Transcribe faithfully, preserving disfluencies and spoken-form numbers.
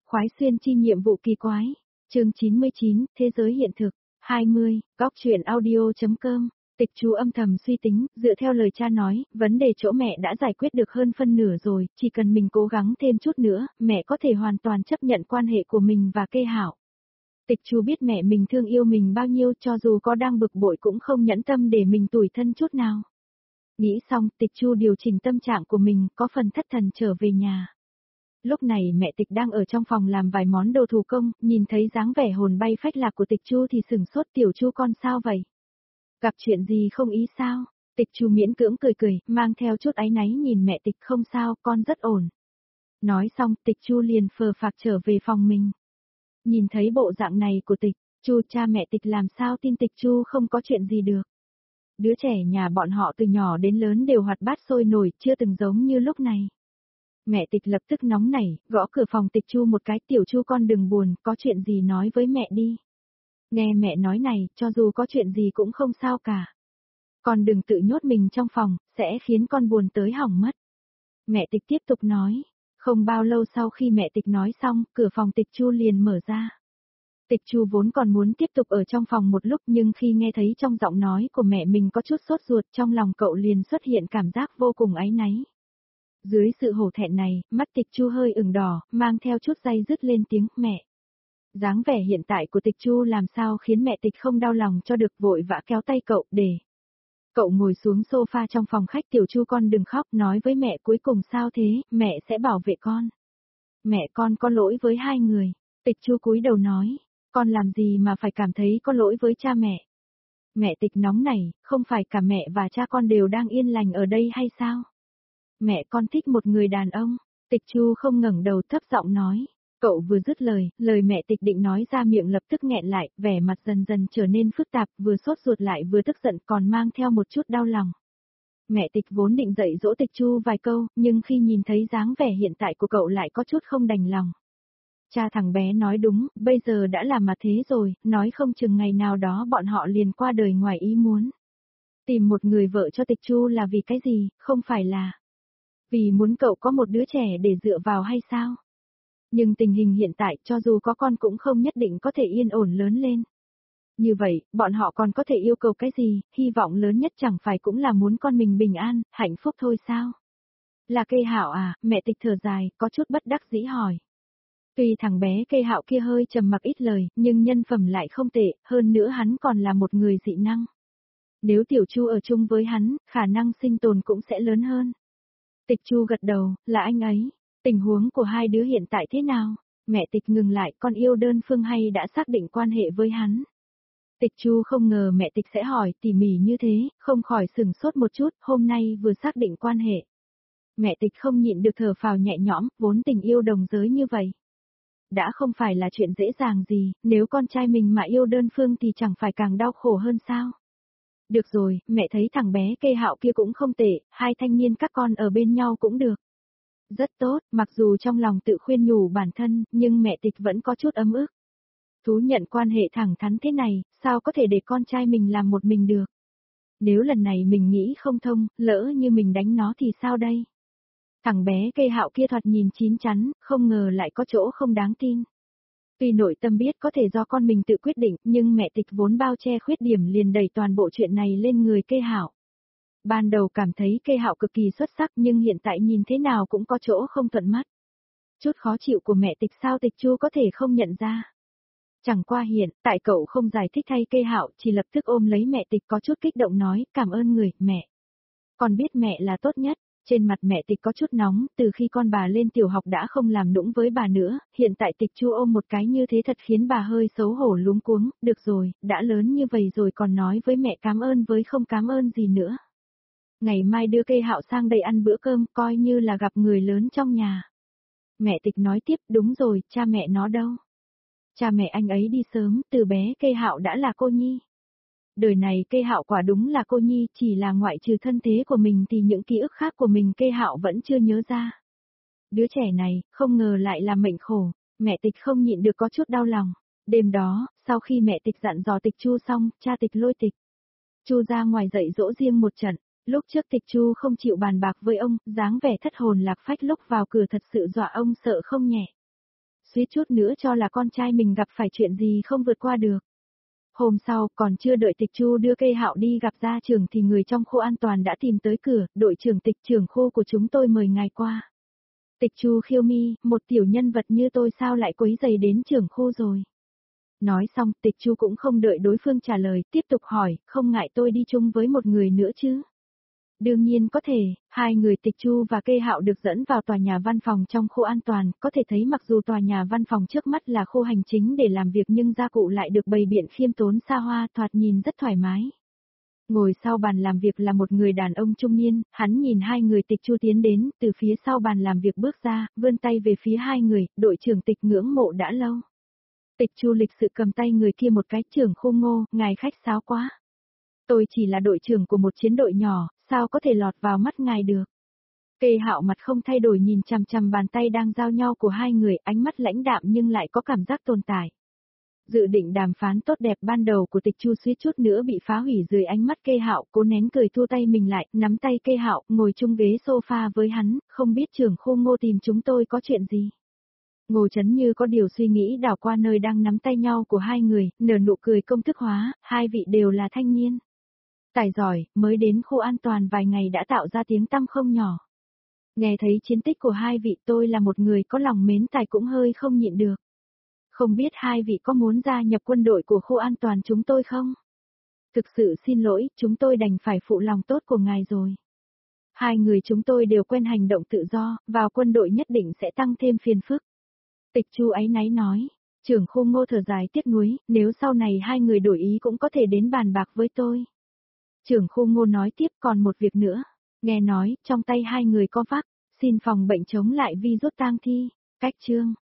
Khoái xuyên chi nhiệm vụ kỳ quái. Chương chín mươi chín, Thế giới hiện thực. hai mươi, góc truyện audio.com. Tịch Chu âm thầm suy tính, dựa theo lời cha nói, vấn đề chỗ mẹ đã giải quyết được hơn phân nửa rồi, chỉ cần mình cố gắng thêm chút nữa, mẹ có thể hoàn toàn chấp nhận quan hệ của mình và Kê Hạo. Tịch Chu biết mẹ mình thương yêu mình bao nhiêu, cho dù có đang bực bội cũng không nhẫn tâm để mình tủi thân chút nào. Nghĩ xong, Tịch Chu điều chỉnh tâm trạng của mình, có phần thất thần trở về nhà. Lúc này mẹ Tịch đang ở trong phòng làm vài món đồ thủ công, nhìn thấy dáng vẻ hồn bay phách lạc của Tịch Chu thì sửng sốt. Tiểu Chu con sao vậy? Gặp chuyện gì không ý sao? Tịch Chu miễn cưỡng cười cười, mang theo chút áy náy nhìn mẹ Tịch. Không sao, con rất ổn. Nói xong, Tịch Chu liền phờ phạc trở về phòng mình. Nhìn thấy bộ dạng này của Tịch Chu, cha mẹ Tịch làm sao tin Tịch Chu không có chuyện gì được. Đứa trẻ nhà bọn họ từ nhỏ đến lớn đều hoạt bát sôi nổi, chưa từng giống như lúc này. Mẹ Tịch lập tức nóng nảy, gõ cửa phòng Tịch Chu một cái. Tiểu Chu con đừng buồn, có chuyện gì nói với mẹ đi. Nghe mẹ nói này, cho dù có chuyện gì cũng không sao cả. Con đừng tự nhốt mình trong phòng, sẽ khiến con buồn tới hỏng mất. Mẹ Tịch tiếp tục nói. Không bao lâu sau khi mẹ Tịch nói xong, cửa phòng Tịch Chu liền mở ra. Tịch Chu vốn còn muốn tiếp tục ở trong phòng một lúc, nhưng khi nghe thấy trong giọng nói của mẹ mình có chút sốt ruột, trong lòng cậu liền xuất hiện cảm giác vô cùng áy náy. Dưới sự hổ thẹn này, mắt Tịch Chu hơi ửng đỏ, mang theo chút day dứt lên tiếng mẹ. Dáng vẻ hiện tại của Tịch Chu làm sao khiến mẹ Tịch không đau lòng cho được, vội vã kéo tay cậu để. Cậu ngồi xuống sofa trong phòng khách. Tiểu Chu con đừng khóc, nói với mẹ cuối cùng sao thế, mẹ sẽ bảo vệ con. Mẹ con có lỗi với hai người. Tịch Chu cúi đầu nói, con làm gì mà phải cảm thấy có lỗi với cha mẹ. Mẹ Tịch nóng nảy, không phải cả mẹ và cha con đều đang yên lành ở đây hay sao? Mẹ con thích một người đàn ông. Tịch Chu không ngẩng đầu, thấp giọng nói. Cậu vừa dứt lời, lời mẹ Tịch định nói ra miệng lập tức nghẹn lại, vẻ mặt dần dần trở nên phức tạp, vừa sốt ruột lại vừa tức giận, còn mang theo một chút đau lòng. Mẹ Tịch vốn định dạy dỗ Tịch Chu vài câu, nhưng khi nhìn thấy dáng vẻ hiện tại của cậu lại có chút không đành lòng. Cha thằng bé nói đúng, bây giờ đã là mà thế rồi, nói không chừng ngày nào đó bọn họ liền qua đời ngoài ý muốn. Tìm một người vợ cho Tịch Chu là vì cái gì, không phải là vì muốn cậu có một đứa trẻ để dựa vào hay sao? Nhưng tình hình hiện tại, cho dù có con cũng không nhất định có thể yên ổn lớn lên. Như vậy, bọn họ còn có thể yêu cầu cái gì, hy vọng lớn nhất chẳng phải cũng là muốn con mình bình an, hạnh phúc thôi sao? Là Kê Hạo à? Mẹ Tịch thở dài, có chút bất đắc dĩ hỏi. Tuy thằng bé Kê Hạo kia hơi trầm mặc ít lời, nhưng nhân phẩm lại không tệ, hơn nữa hắn còn là một người dị năng. Nếu Tiểu Chu ở chung với hắn, khả năng sinh tồn cũng sẽ lớn hơn. Tịch Chu gật đầu, là anh ấy. Tình huống của hai đứa hiện tại thế nào? Mẹ Tịch ngừng lại, con yêu đơn phương hay đã xác định quan hệ với hắn? Tịch Chu không ngờ mẹ Tịch sẽ hỏi tỉ mỉ như thế, không khỏi sửng sốt một chút, hôm nay vừa xác định quan hệ. Mẹ Tịch không nhịn được thở phào nhẹ nhõm, vốn tình yêu đồng giới như vậy. Đã không phải là chuyện dễ dàng gì, nếu con trai mình mà yêu đơn phương thì chẳng phải càng đau khổ hơn sao? Được rồi, mẹ thấy thằng bé Kê Hạo kia cũng không tệ, hai thanh niên các con ở bên nhau cũng được. Rất tốt, mặc dù trong lòng tự khuyên nhủ bản thân, nhưng mẹ Tịch vẫn có chút ấm ức. Thú nhận quan hệ thẳng thắn thế này, sao có thể để con trai mình làm một mình được? Nếu lần này mình nghĩ không thông, lỡ như mình đánh nó thì sao đây? Thằng bé Kê Hạo kia thoạt nhìn chín chắn, không ngờ lại có chỗ không đáng tin. Tuy nội tâm biết có thể do con mình tự quyết định, nhưng mẹ Tịch vốn bao che khuyết điểm liền đẩy toàn bộ chuyện này lên người Kê Hạo. Ban đầu cảm thấy Kê Hạo cực kỳ xuất sắc, nhưng hiện tại nhìn thế nào cũng có chỗ không thuận mắt. Chút khó chịu của mẹ Tịch sao Tịch Chu có thể không nhận ra. Chẳng qua hiện, tại cậu không giải thích thay Kê Hạo, chỉ lập tức ôm lấy mẹ Tịch có chút kích động nói, cảm ơn người, mẹ. Con biết mẹ là tốt nhất. Trên mặt mẹ Tịch có chút nóng, từ khi con bà lên tiểu học đã không làm nũng với bà nữa, hiện tại Tịch Chu ôm một cái như thế thật khiến bà hơi xấu hổ luống cuống. Được rồi, đã lớn như vậy rồi còn nói với mẹ cảm ơn với không cảm ơn gì nữa. Ngày mai đưa Kê Hạo sang đây ăn bữa cơm, coi như là gặp người lớn trong nhà. Mẹ Tịch nói tiếp, đúng rồi, cha mẹ nó đâu? Cha mẹ anh ấy đi sớm, từ bé Kê Hạo đã là cô nhi. Đời này Kê Hạo quả đúng là cô nhi, chỉ là ngoại trừ thân thế của mình thì những ký ức khác của mình Kê Hạo vẫn chưa nhớ ra. Đứa trẻ này, không ngờ lại là mệnh khổ, mẹ Tịch không nhịn được có chút đau lòng. Đêm đó, sau khi mẹ Tịch dặn dò Tịch Chu xong, cha Tịch lôi Tịch Chu ra ngoài dạy dỗ riêng một trận. Lúc trước Tịch Chu không chịu bàn bạc với ông, dáng vẻ thất hồn lạc phách lúc vào cửa thật sự dọa ông sợ không nhẹ. suýt chút nữa cho là con trai mình gặp phải chuyện gì không vượt qua được. Hôm sau, còn chưa đợi Tịch Chu đưa Cây Hạo đi gặp gia trưởng thì người trong khu an toàn đã tìm tới cửa, đội trưởng Tịch trưởng khu của chúng tôi mời ngài qua. Tịch Chu khiêu mi, một tiểu nhân vật như tôi sao lại quấy rầy đến trưởng khu rồi. Nói xong, Tịch Chu cũng không đợi đối phương trả lời, tiếp tục hỏi, không ngại tôi đi chung với một người nữa chứ? Đương nhiên có thể, hai người Tịch Chu và Cây Hạo được dẫn vào tòa nhà văn phòng trong khu an toàn, có thể thấy mặc dù tòa nhà văn phòng trước mắt là khu hành chính để làm việc nhưng gia cụ lại được bày biện khiêm tốn xa hoa, thoạt nhìn rất thoải mái. Ngồi sau bàn làm việc là một người đàn ông trung niên, hắn nhìn hai người Tịch Chu tiến đến, từ phía sau bàn làm việc bước ra, vươn tay về phía hai người, đội trưởng Tịch ngưỡng mộ đã lâu. Tịch Chu lịch sự cầm tay người kia một cái, trưởng khu Ngô, ngài khách sáo quá. Tôi chỉ là đội trưởng của một chiến đội nhỏ, sao có thể lọt vào mắt ngài được. Cây Hạo mặt không thay đổi nhìn chằm chằm bàn tay đang giao nhau của hai người, ánh mắt lãnh đạm nhưng lại có cảm giác tồn tại. Dự định đàm phán tốt đẹp ban đầu của Tịch Chu suýt chút nữa bị phá hủy dưới ánh mắt Cây Hạo, cố nén cười thu tay mình lại, nắm tay Cây Hạo, ngồi chung ghế sofa với hắn, không biết trưởng khu Ngô tìm chúng tôi có chuyện gì. Ngô Chấn như có điều suy nghĩ đảo qua nơi đang nắm tay nhau của hai người, nở nụ cười công thức hóa, hai vị đều là thanh niên. Tài giỏi, mới đến khu an toàn vài ngày đã tạo ra tiếng tăm không nhỏ. Nghe thấy chiến tích của hai vị, tôi là một người có lòng mến tài cũng hơi không nhịn được. Không biết hai vị có muốn gia nhập quân đội của khu an toàn chúng tôi không? Thực sự xin lỗi, chúng tôi đành phải phụ lòng tốt của ngài rồi. Hai người chúng tôi đều quen hành động tự do, vào quân đội nhất định sẽ tăng thêm phiền phức. Tịch Chu áy náy nói, trưởng khu Ngô thở dài tiếc nuối, nếu sau này hai người đổi ý cũng có thể đến bàn bạc với tôi. Trưởng khu Ngô nói tiếp còn một việc nữa, nghe nói, trong tay hai người có vác, xin phòng bệnh chống lại virus tang thi, cách chương.